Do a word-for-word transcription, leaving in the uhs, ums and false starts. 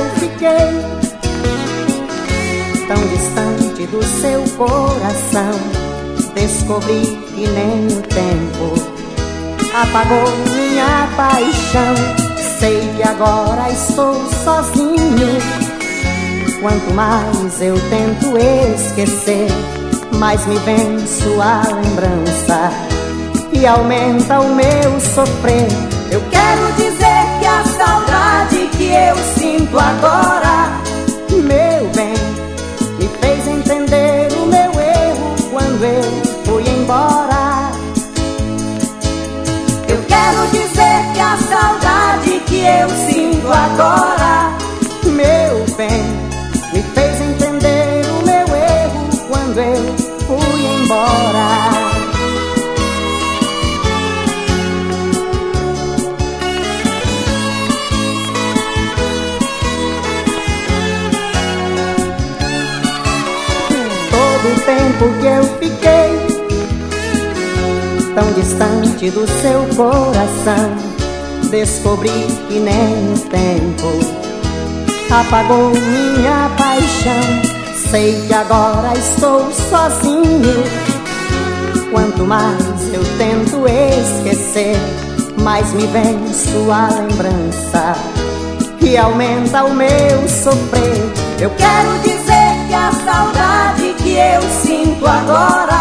fiquei tão distante do seu coração. Descobri que nem o tempo apagou minha paixão. Sei que agora estou sozinho. Quanto mais eu tento esquecer, mais me vem sua lembrança e aumenta o meu sofrer. Eu quero dizer que a saudade que eu sinto agora, meu bem, me fez entender o meu erro quando eu fui embora. Eu quero dizer que a saudade que eu sinto agora, meu bem, me fez entender o meu erro quando eu fui embora. Todo o tempo que eu fiquei tão distante do seu coração, descobri que nem o tempo apagou minha paixão. Sei que agora estou sozinho. Quanto mais eu tento esquecer, mais me vem sua lembrança e aumenta o meu sofrer. Eu quero dizer que a saudade que eu sinto agora,